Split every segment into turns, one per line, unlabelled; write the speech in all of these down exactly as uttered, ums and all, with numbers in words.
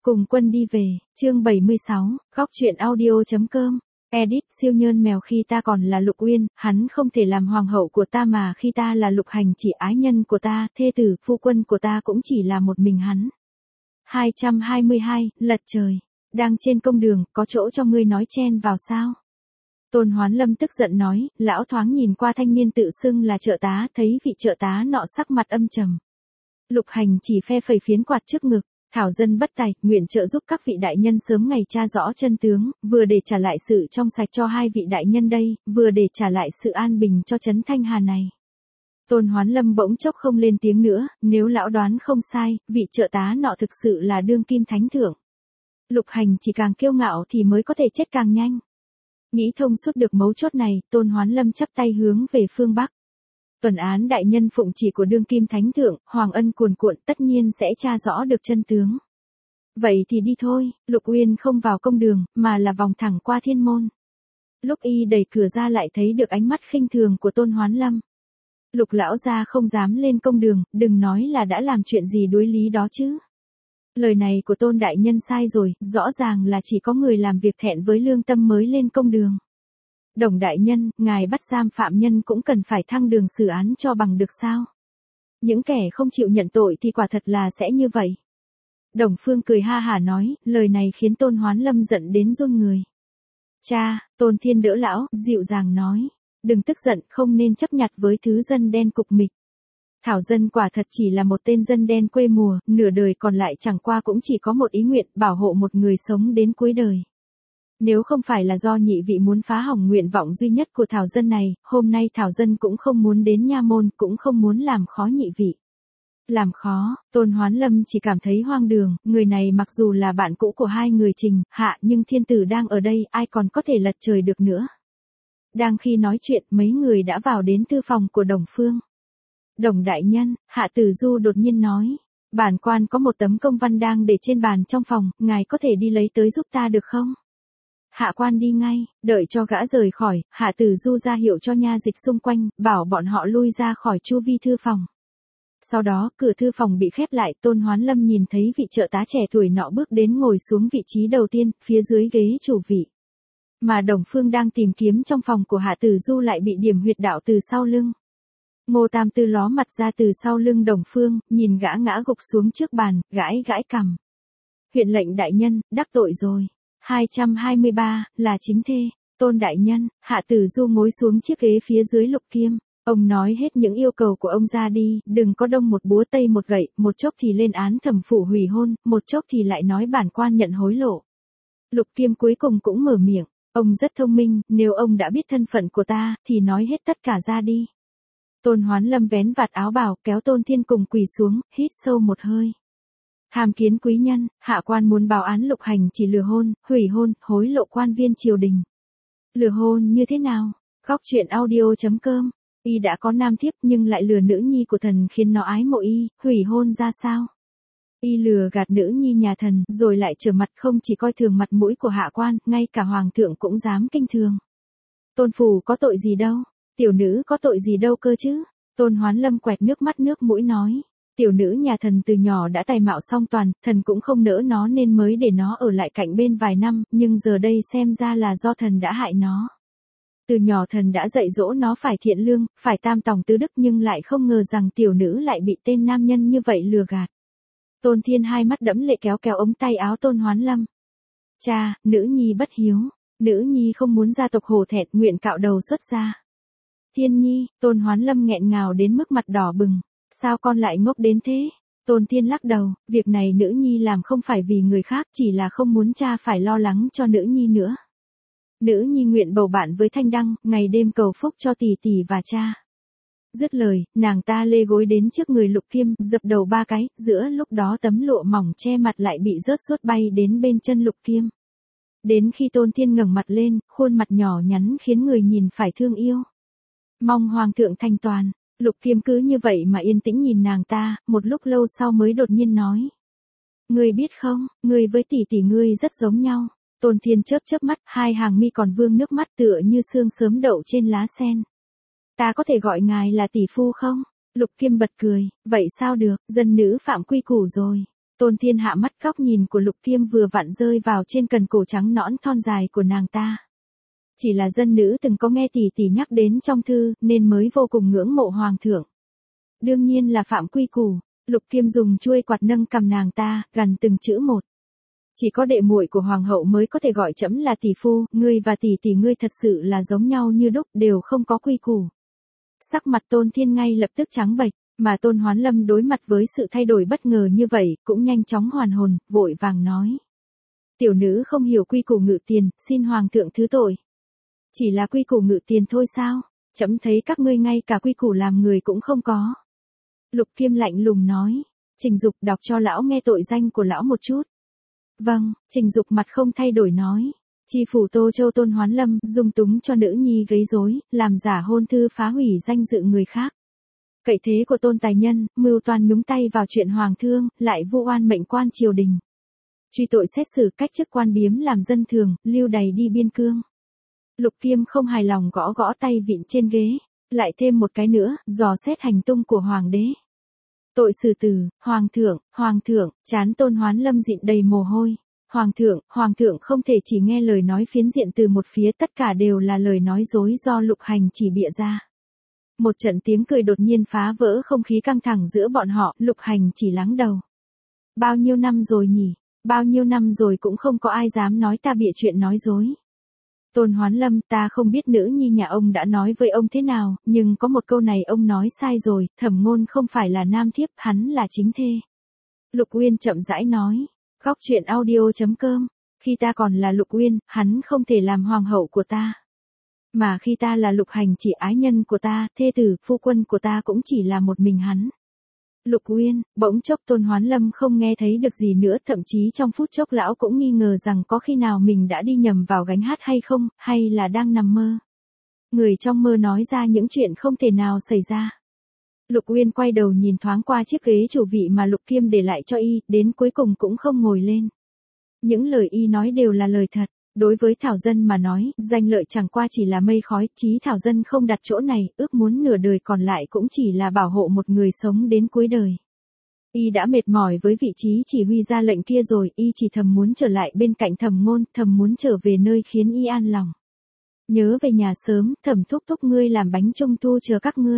Cùng quân đi về, chương bảy mươi sáu, góc truyện audio.com. Edit siêu nhơn mèo khi ta còn là Lục Uyên, hắn không thể làm hoàng hậu của ta mà khi ta là Lục Hành chỉ ái nhân của ta, thê tử, phu quân của ta cũng chỉ là một mình hắn. hai trăm hai mươi hai, lật trời. Đang trên công đường, có chỗ cho ngươi nói chen vào sao? Tôn Hoán Lâm tức giận nói, lão thoáng nhìn qua thanh niên tự xưng là trợ tá, thấy vị trợ tá nọ sắc mặt âm trầm. Lục Hành chỉ phe phẩy phiến quạt trước ngực. Thảo dân bất tài, nguyện trợ giúp các vị đại nhân sớm ngày tra rõ chân tướng, vừa để trả lại sự trong sạch cho hai vị đại nhân đây, vừa để trả lại sự an bình cho trấn Thanh Hà này. Tôn Hoán Lâm bỗng chốc không lên tiếng nữa, nếu lão đoán không sai, vị trợ tá nọ thực sự là đương kim thánh thượng. Lục Hành chỉ càng kiêu ngạo thì mới có thể chết càng nhanh. Nghĩ thông suốt được mấu chốt này, Tôn Hoán Lâm chắp tay hướng về phương Bắc. Tuần án đại nhân phụng chỉ của đương kim thánh thượng, hoàng ân cuồn cuộn tất nhiên sẽ tra rõ được chân tướng. Vậy thì đi thôi, Lục Uyên không vào công đường, mà là vòng thẳng qua thiên môn. Lúc y đẩy cửa ra lại thấy được ánh mắt khinh thường của Tôn Hoán Lâm. Lục lão gia không dám lên công đường, đừng nói là đã làm chuyện gì đối lý đó chứ. Lời này của Tôn đại nhân sai rồi, rõ ràng là chỉ có người làm việc thẹn với lương tâm mới lên công đường. Đồng đại nhân, ngài bắt giam phạm nhân cũng cần phải thăng đường xử án cho bằng được sao? Những kẻ không chịu nhận tội thì quả thật là sẽ như vậy. Đồng Phương cười ha hả nói, lời này khiến Tôn Hoán Lâm giận đến run người. Cha, Tôn Thiên đỡ lão, dịu dàng nói, đừng tức giận, không nên chấp nhặt với thứ dân đen cục mịch. Thảo dân quả thật chỉ là một tên dân đen quê mùa, nửa đời còn lại chẳng qua cũng chỉ có một ý nguyện bảo hộ một người sống đến cuối đời. Nếu không phải là do nhị vị muốn phá hỏng nguyện vọng duy nhất của Thảo dân này, hôm nay Thảo dân cũng không muốn đến nha môn, cũng không muốn làm khó nhị vị. Làm khó, Tôn Hoán Lâm chỉ cảm thấy hoang đường, người này mặc dù là bạn cũ của hai người Trình, Hạ nhưng thiên tử đang ở đây, ai còn có thể lật trời được nữa. Đang khi nói chuyện, mấy người đã vào đến thư phòng của Đồng Phương. Đồng đại nhân, Hạ Tử Du đột nhiên nói, bản quan có một tấm công văn đang để trên bàn trong phòng, ngài có thể đi lấy tới giúp ta được không? Hạ quan đi ngay, đợi cho gã rời khỏi, Hạ Tử Du ra hiệu cho nha dịch xung quanh, bảo bọn họ lui ra khỏi chu vi thư phòng. Sau đó, cửa thư phòng bị khép lại, Tôn Hoán Lâm nhìn thấy vị trợ tá trẻ tuổi nọ bước đến ngồi xuống vị trí đầu tiên, phía dưới ghế chủ vị. Mà Đồng Phương đang tìm kiếm trong phòng của Hạ Tử Du lại bị điểm huyệt đạo từ sau lưng. Ngô Tam Tư ló mặt ra từ sau lưng Đồng Phương, nhìn gã ngã gục xuống trước bàn, gãi gãi cằm. Huyện lệnh đại nhân, đắc tội rồi. hai trăm hai mươi ba, là chính thê, Tôn đại nhân, Hạ Tử Du ngồi xuống chiếc ghế phía dưới Lục Kiêm, ông nói hết những yêu cầu của ông ra đi, đừng có đông một búa tây một gậy, một chốc thì lên án thẩm phủ hủy hôn, một chốc thì lại nói bản quan nhận hối lộ. Lục Kiêm cuối cùng cũng mở miệng, ông rất thông minh, nếu ông đã biết thân phận của ta, thì nói hết tất cả ra đi. Tôn Hoán Lâm vén vạt áo bào, kéo Tôn Thiên cùng quỳ xuống, hít sâu một hơi. Tham kiến quý nhân, hạ quan muốn báo án Lục Hành chỉ lừa hôn, hủy hôn, hối lộ quan viên triều đình. Lừa hôn như thế nào? Góc truyện audio.com. Y đã có nam thiếp nhưng lại lừa nữ nhi của thần khiến nó ái mộ y, hủy hôn ra sao? Y lừa gạt nữ nhi nhà thần, rồi lại trở mặt không chỉ coi thường mặt mũi của hạ quan, ngay cả hoàng thượng cũng dám kinh thường. Tôn phủ có tội gì đâu? Tiểu nữ có tội gì đâu cơ chứ? Tôn Hoán Lâm quẹt nước mắt nước mũi nói. Tiểu nữ nhà thần từ nhỏ đã tài mạo song toàn, thần cũng không nỡ nó nên mới để nó ở lại cạnh bên vài năm, nhưng giờ đây xem ra là do thần đã hại nó. Từ nhỏ thần đã dạy dỗ nó phải thiện lương, phải tam tòng tứ đức nhưng lại không ngờ rằng tiểu nữ lại bị tên nam nhân như vậy lừa gạt. Tôn Thiên hai mắt đẫm lệ kéo kéo ống tay áo Tôn Hoán Lâm. Cha, nữ nhi bất hiếu, nữ nhi không muốn gia tộc hổ thẹn, nguyện cạo đầu xuất gia. Thiên nhi, Tôn Hoán Lâm nghẹn ngào đến mức mặt đỏ bừng. Sao con lại ngốc đến thế? Tôn Thiên lắc đầu, việc này nữ nhi làm không phải vì người khác, chỉ là không muốn cha phải lo lắng cho nữ nhi nữa. Nữ nhi nguyện bầu bạn với Thanh Đăng, ngày đêm cầu phúc cho tỷ tỷ và cha. Dứt lời, nàng ta lê gối đến trước người Lục Kiêm, dập đầu ba cái, giữa lúc đó tấm lụa mỏng che mặt lại bị rớt suốt bay đến bên chân Lục Kiêm. Đến khi Tôn Thiên ngẩng mặt lên, khuôn mặt nhỏ nhắn khiến người nhìn phải thương yêu. Mong hoàng thượng thanh toàn. Lục Kiêm cứ như vậy mà yên tĩnh nhìn nàng ta, một lúc lâu sau mới đột nhiên nói. Ngươi biết không, ngươi với tỷ tỷ ngươi rất giống nhau. Tôn Thiên chớp chớp mắt, hai hàng mi còn vương nước mắt tựa như sương sớm đậu trên lá sen. Ta có thể gọi ngài là tỷ phu không? Lục Kiêm bật cười, vậy sao được, dân nữ phạm quy củ rồi. Tôn Thiên Hạ mắt góc nhìn của Lục Kiêm vừa vặn rơi vào trên cần cổ trắng nõn thon dài của nàng ta. Chỉ là dân nữ từng có nghe tỷ tỷ nhắc đến trong thư, nên mới vô cùng ngưỡng mộ hoàng thượng. Đương nhiên là phạm quy củ. Lục Kiêm dùng chuôi quạt nâng cầm nàng ta, gần từng chữ một. Chỉ có đệ muội của hoàng hậu mới có thể gọi trẫm là tỷ phu, ngươi và tỷ tỷ ngươi thật sự là giống nhau như đúc, đều không có quy củ. Sắc mặt Tôn Thiên ngay lập tức trắng bệch, mà Tôn Hoán Lâm đối mặt với sự thay đổi bất ngờ như vậy, cũng nhanh chóng hoàn hồn, vội vàng nói. Tiểu nữ không hiểu quy củ ngự tiền, xin hoàng thượng thứ tội. Chỉ là quy củ ngự tiền thôi sao? Trẫm thấy các ngươi ngay cả quy củ làm người cũng không có. Lục Kiêm lạnh lùng nói. Trình Dục đọc cho lão nghe tội danh của lão một chút. Vâng, Trình Dục mặt không thay đổi nói. Chi phủ Tô Châu Tôn Hoán Lâm dung túng cho nữ nhi gây rối, làm giả hôn thư phá hủy danh dự người khác. Cậy thế của Tôn tài nhân, mưu toan nhúng tay vào chuyện hoàng thương, lại vu oan mệnh quan triều đình. Truy tội xét xử cách chức quan biếm làm dân thường, lưu đày đi biên cương. Lục Kiêm không hài lòng gõ gõ tay vịn trên ghế, lại thêm một cái nữa, dò xét hành tung của hoàng đế. Tội xử tử, hoàng thượng, hoàng thượng, trán Tôn Hoán Lâm dịn đầy mồ hôi. Hoàng thượng, hoàng thượng không thể chỉ nghe lời nói phiến diện từ một phía, tất cả đều là lời nói dối do Lục Hành chỉ bịa ra. Một trận tiếng cười đột nhiên phá vỡ không khí căng thẳng giữa bọn họ, Lục Hành chỉ lắng đầu. Bao nhiêu năm rồi nhỉ, bao nhiêu năm rồi cũng không có ai dám nói ta bịa chuyện nói dối. Tôn Hoán Lâm, ta không biết nữ nhi nhà ông đã nói với ông thế nào, nhưng có một câu này ông nói sai rồi, Thẩm Ngôn không phải là nam thiếp, hắn là chính thê. Lục Uyên chậm rãi nói. Góc truyện audio chấm com. Khi ta còn là Lục Uyên, hắn không thể làm hoàng hậu của ta. Mà khi ta là Lục Hành chỉ ái nhân của ta, thê tử, phu quân của ta cũng chỉ là một mình hắn. Lục Uyên, bỗng chốc Tôn Hoán Lâm không nghe thấy được gì nữa, thậm chí trong phút chốc lão cũng nghi ngờ rằng có khi nào mình đã đi nhầm vào gánh hát hay không, hay là đang nằm mơ. Người trong mơ nói ra những chuyện không thể nào xảy ra. Lục Uyên quay đầu nhìn thoáng qua chiếc ghế chủ vị mà Lục Kiêm để lại cho y, đến cuối cùng cũng không ngồi lên. Những lời y nói đều là lời thật. Đối với Thảo Dân mà nói, danh lợi chẳng qua chỉ là mây khói, chí Thảo Dân không đặt chỗ này, ước muốn nửa đời còn lại cũng chỉ là bảo hộ một người sống đến cuối đời. Y đã mệt mỏi với vị trí chỉ huy ra lệnh kia rồi, y chỉ thầm muốn trở lại bên cạnh Thẩm Ngôn, thầm muốn trở về nơi khiến y an lòng. Nhớ về nhà sớm, Thẩm thúc thúc ngươi làm bánh trung thu chờ các ngươi.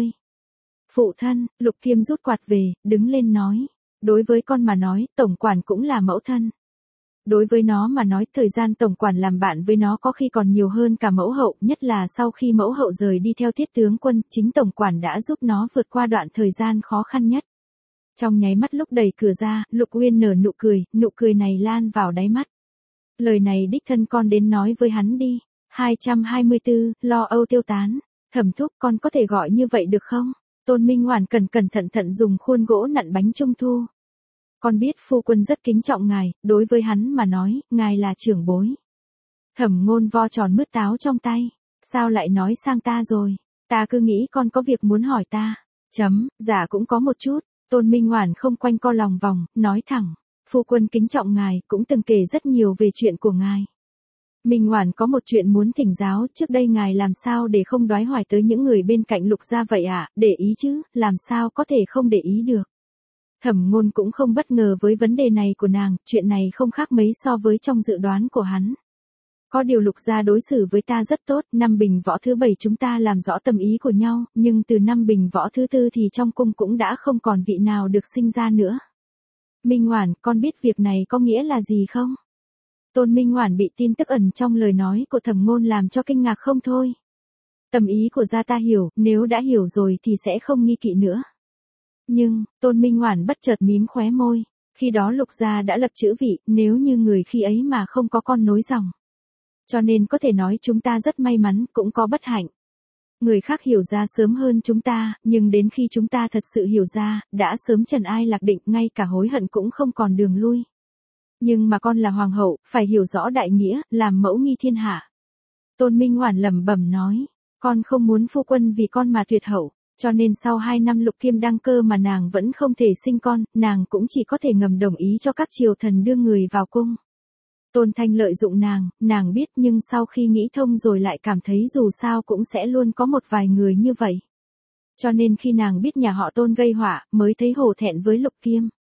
Phụ thân, Lục Kiêm rút quạt về, đứng lên nói. Đối với con mà nói, tổng quản cũng là mẫu thân. Đối với nó mà nói, thời gian tổng quản làm bạn với nó có khi còn nhiều hơn cả mẫu hậu, nhất là sau khi mẫu hậu rời đi theo Thiết tướng quân, chính tổng quản đã giúp nó vượt qua đoạn thời gian khó khăn nhất. Trong nháy mắt lúc đẩy cửa ra, Lục Uyên nở nụ cười, nụ cười này lan vào đáy mắt. Lời này đích thân con đến nói với hắn đi. hai trăm hai mươi tư, lo âu tiêu tán. Thẩm thúc, con có thể gọi như vậy được không? Tôn Minh Hoản cẩn cẩn thận thận dùng khuôn gỗ nặn bánh trung thu. Con biết phu quân rất kính trọng ngài, đối với hắn mà nói, ngài là trưởng bối. Thẩm Ngôn vo tròn mứt táo trong tay. Sao lại nói sang ta rồi? Ta cứ nghĩ con có việc muốn hỏi ta. Chấm, dạ cũng có một chút. Tôn Minh Hoản không quanh co lòng vòng, nói thẳng. Phu quân kính trọng ngài, cũng từng kể rất nhiều về chuyện của ngài. Minh Hoản có một chuyện muốn thỉnh giáo, trước đây ngài làm sao để không đoái hoài tới những người bên cạnh Lục gia vậy ạ, à? Để ý chứ, làm sao có thể không để ý được. Thẩm Ngôn cũng không bất ngờ với vấn đề này của nàng, chuyện này không khác mấy so với trong dự đoán của hắn. Có điều Lục gia đối xử với ta rất tốt, năm bình võ thứ bảy chúng ta làm rõ tâm ý của nhau, nhưng từ năm bình võ thứ tư thì trong cung cũng đã không còn vị nào được sinh ra nữa. Minh Hoản, con biết việc này có nghĩa là gì không? Tôn Minh Hoản bị tin tức ẩn trong lời nói của Thẩm Ngôn làm cho kinh ngạc không thôi. Tâm ý của gia ta hiểu, nếu đã hiểu rồi thì sẽ không nghi kỵ nữa. Nhưng, Tôn Minh Hoản bất chợt mím khóe môi, khi đó Lục gia đã lập chữ vị, nếu như người khi ấy mà không có con nối dòng. Cho nên có thể nói chúng ta rất may mắn, cũng có bất hạnh. Người khác hiểu ra sớm hơn chúng ta, nhưng đến khi chúng ta thật sự hiểu ra, đã sớm trần ai lạc định, ngay cả hối hận cũng không còn đường lui. Nhưng mà con là hoàng hậu, phải hiểu rõ đại nghĩa, làm mẫu nghi thiên hạ. Tôn Minh Hoản lẩm bẩm nói, con không muốn phu quân vì con mà tuyệt hậu, cho nên sau hai năm Lục Kiêm đăng cơ mà nàng vẫn không thể sinh con, nàng cũng chỉ có thể ngầm đồng ý cho các triều thần đưa người vào cung. Tôn Thanh lợi dụng nàng, nàng biết, nhưng sau khi nghĩ thông rồi lại cảm thấy dù sao cũng sẽ luôn có một vài người như vậy. Cho nên khi nàng biết nhà họ Tôn gây họa, mới thấy hổ thẹn với Lục Kiêm.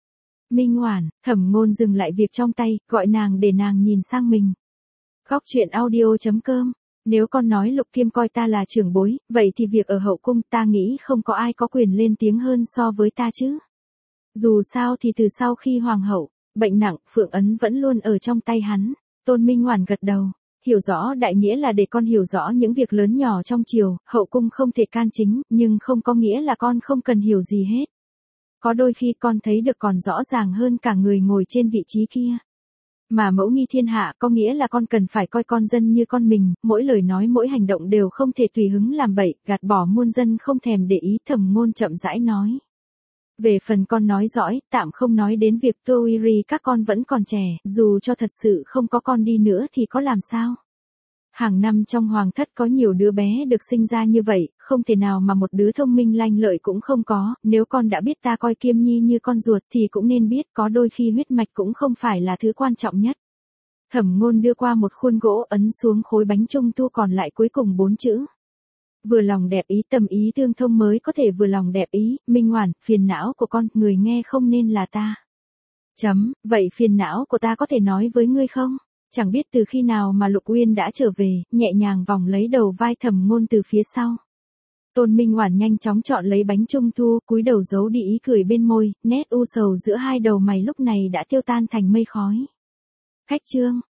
Minh Oản, Thẩm Ngôn dừng lại việc trong tay, gọi nàng để nàng nhìn sang mình. Góc truyện audio chấm com. Nếu con nói Lục Kiêm coi ta là trưởng bối, vậy thì việc ở hậu cung ta nghĩ không có ai có quyền lên tiếng hơn so với ta chứ. Dù sao thì từ sau khi hoàng hậu bệnh nặng, Phượng ấn vẫn luôn ở trong tay hắn. Tôn Minh Oản gật đầu, hiểu rõ đại nghĩa là để con hiểu rõ những việc lớn nhỏ trong triều, hậu cung không thể can chính, nhưng không có nghĩa là con không cần hiểu gì hết. Có đôi khi con thấy được còn rõ ràng hơn cả người ngồi trên vị trí kia. Mà mẫu nghi thiên hạ có nghĩa là con cần phải coi con dân như con mình, mỗi lời nói mỗi hành động đều không thể tùy hứng làm bậy, gạt bỏ muôn dân không thèm để ý. Thẩm Ngôn chậm rãi nói. Về phần con nói giỏi, tạm không nói đến việc Tô Uy Ri các con vẫn còn trẻ, dù cho thật sự không có con đi nữa thì có làm sao? Hàng năm trong hoàng thất có nhiều đứa bé được sinh ra như vậy, không thể nào mà một đứa thông minh lanh lợi cũng không có, nếu con đã biết ta coi Kiêm Nhi như con ruột thì cũng nên biết có đôi khi huyết mạch cũng không phải là thứ quan trọng nhất. Thẩm Ngôn đưa qua một khuôn gỗ ấn xuống khối bánh trung thu còn lại cuối cùng bốn chữ. Vừa lòng đẹp ý, tâm ý tương thông mới có thể vừa lòng đẹp ý. Minh Oản, phiền não của con, người nghe không nên là ta. Chấm, vậy phiền não của ta có thể nói với ngươi không? Chẳng biết từ khi nào mà Lục Uyên đã trở về, nhẹ nhàng vòng lấy đầu vai Thẩm Ngôn từ phía sau. Tôn Minh Oản nhanh chóng chọn lấy bánh trung thu, cúi đầu giấu đi ý cười bên môi, nét u sầu giữa hai đầu mày lúc này đã tiêu tan thành mây khói. Khách trương,